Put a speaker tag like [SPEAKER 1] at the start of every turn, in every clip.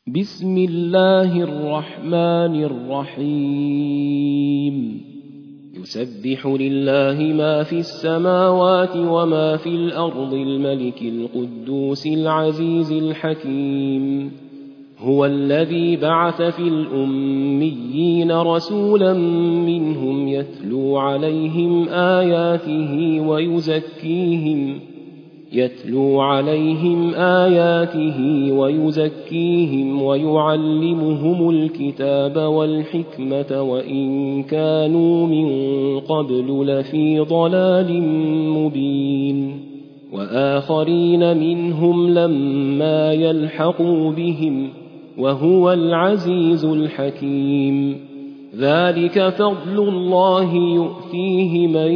[SPEAKER 1] بسم الله الرحمن الرحيم يسبح لله ما في السماوات وما في الأرض الملك القدوس العزيز الحكيم هو الذي بعث في الأميين رسولا منهم يتلو عليهم آياته ويزكيهم ويعلمهم الكتاب والحكمة وإن كانوا من قبل لفي ضلال مبين وآخرين منهم لما يلحقوا بهم وهو العزيز الحكيم ذلك فضل الله يؤتيه من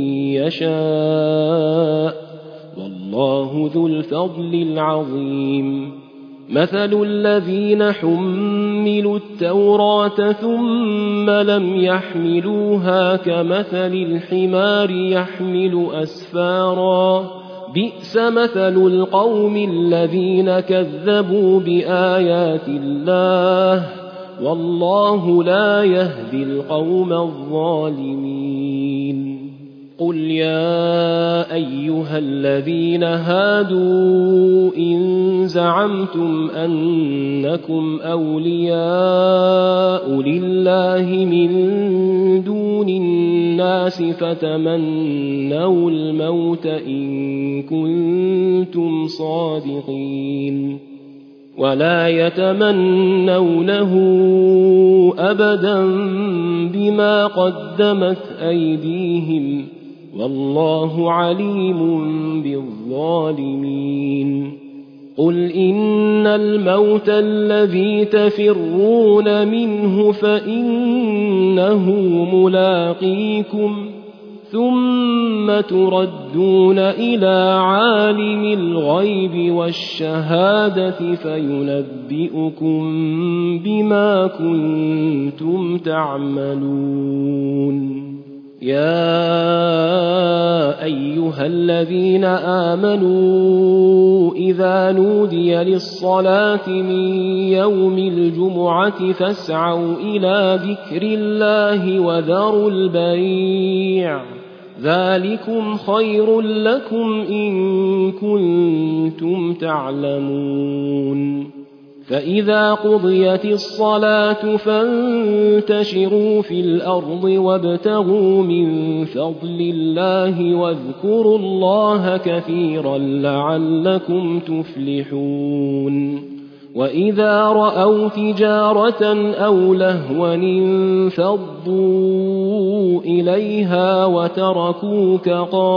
[SPEAKER 1] يشاء والله ذو الفضل العظيم مثل الذين حملوا التوراة ثم لم يحملوها كمثل الحمار يحمل أسفارا بئس مثل القوم الذين كذبوا بآيات الله والله لا يهدي القوم الظالمين قل يا أيها الذين هادوا إن زعمتم أنكم أولياء لله من دون الناس فتمنوا الموت إن كنتم صادقين ولا يتمنونه أبدا بما قدمت أيديهم والله عليم بالظالمين قل إن الموت الذي تفرون منه فإنه ملاقيكم ثم تردون إلى عالم الغيب والشهادة فينبئكم بما كنتم تعملون يا أيها الذين آمنوا إذا نودي للصلاة من يوم الجمعة فاسعوا إلى ذكر الله وذروا البيع ذلكم خير لكم إن كنتم تعلمون فإذا قضيت الصلاة فانتشروا في الأرض وابتغوا من فضل الله واذكروا الله كثيرا لعلكم تفلحون وإذا رأوا تجارة أو لهوا انفضوا إليها وتركوك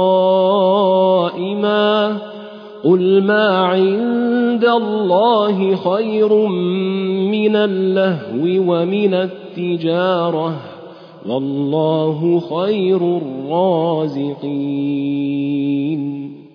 [SPEAKER 1] قائما قل ما عند الله خير من اللهو ومن التجارة والله خير الرازقين